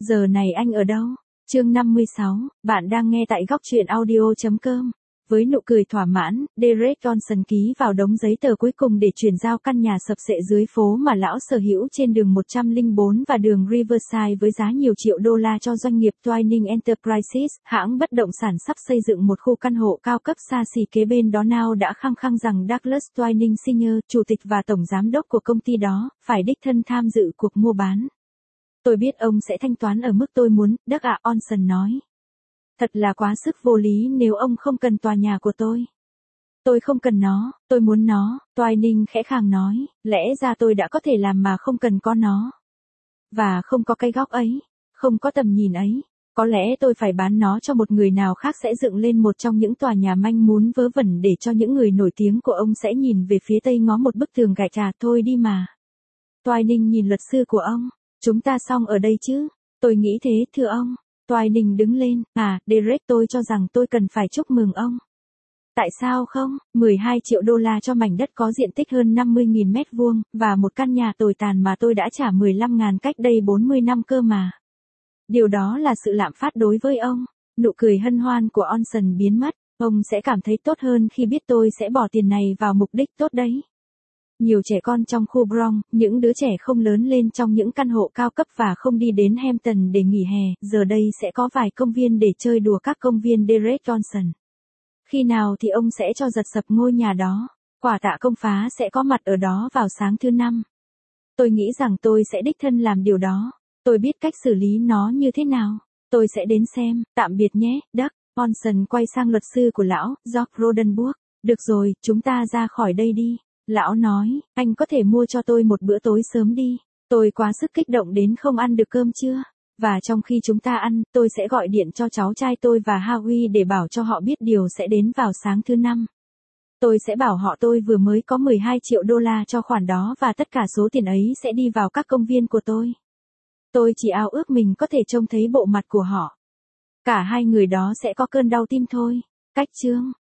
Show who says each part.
Speaker 1: Giờ này anh ở đâu? Chương 56, bạn đang nghe tại góc truyện audio.com. Với nụ cười thỏa mãn, Derek Johnson ký vào đống giấy tờ cuối cùng để chuyển giao căn nhà sập xệ dưới phố mà lão sở hữu trên đường 104 và đường Riverside với giá nhiều triệu đô la cho doanh nghiệp Twining Enterprises, hãng bất động sản sắp xây dựng một khu căn hộ cao cấp xa xỉ kế bên đó. Now đã khăng khăng rằng Douglas Twining Sr., chủ tịch và tổng giám đốc của công ty đó, phải đích thân tham dự cuộc mua bán. Tôi biết ông sẽ thanh toán ở mức tôi muốn, Doug ạ, Johnson nói. Thật là quá sức vô lý nếu ông không cần tòa nhà của tôi. Tôi không cần nó, tôi muốn nó, Twining khẽ khàng nói, lẽ ra tôi đã có thể làm mà không cần có nó. Và không có cái góc ấy, không có tầm nhìn ấy. Có lẽ tôi phải bán nó cho một người nào khác sẽ dựng lên một trong những tòa nhà manh mún vớ vẩn để cho những người nổi tiếng của ông sẽ nhìn về phía tây ngó một bức tường gạch thôi đi mà. Twining nhìn luật sư của ông, chúng ta xong ở đây chứ? Tôi nghĩ thế thưa ông. Twining đứng lên, Derek, tôi cho rằng tôi cần phải chúc mừng ông. Tại sao không? 12 triệu đô la cho mảnh đất có diện tích hơn 50.000 mét vuông, và một căn nhà tồi tàn mà tôi đã trả 15.000 cách đây 40 năm cơ mà. Điều đó là sự lạm phát đối với ông. Nụ cười hân hoan của Johnson biến mất, ông sẽ cảm thấy tốt hơn khi biết tôi sẽ bỏ tiền này vào mục đích tốt đấy. Nhiều trẻ con trong khu Bronx, những đứa trẻ không lớn lên trong những căn hộ cao cấp và không đi đến Hampton để nghỉ hè, giờ đây sẽ có vài công viên để chơi đùa. Các công viên Derek Johnson. Khi nào thì ông sẽ cho giật sập ngôi nhà đó? Quả tạ công phá sẽ có mặt ở đó vào sáng thứ Năm. Tôi nghĩ rằng tôi sẽ đích thân làm điều đó. Tôi biết cách xử lý nó như thế nào. Tôi sẽ đến xem. Tạm biệt nhé, Doug. Johnson quay sang luật sư của lão, George Rodenburg. Được rồi, chúng ta ra khỏi đây đi. Lão nói, anh có thể mua cho tôi một bữa tối sớm đi. Tôi quá sức kích động đến không ăn được cơm trưa. Và trong khi chúng ta ăn, tôi sẽ gọi điện cho cháu trai tôi và Howie để bảo cho họ biết điều sẽ đến vào sáng thứ Năm. Tôi sẽ bảo họ tôi vừa mới có 12 triệu đô la cho khoản đó và tất cả số tiền ấy sẽ đi vào các công viên của tôi. Tôi chỉ ao ước mình có thể trông thấy bộ mặt của họ. Cả hai người đó sẽ có cơn đau tim thôi. Cách chương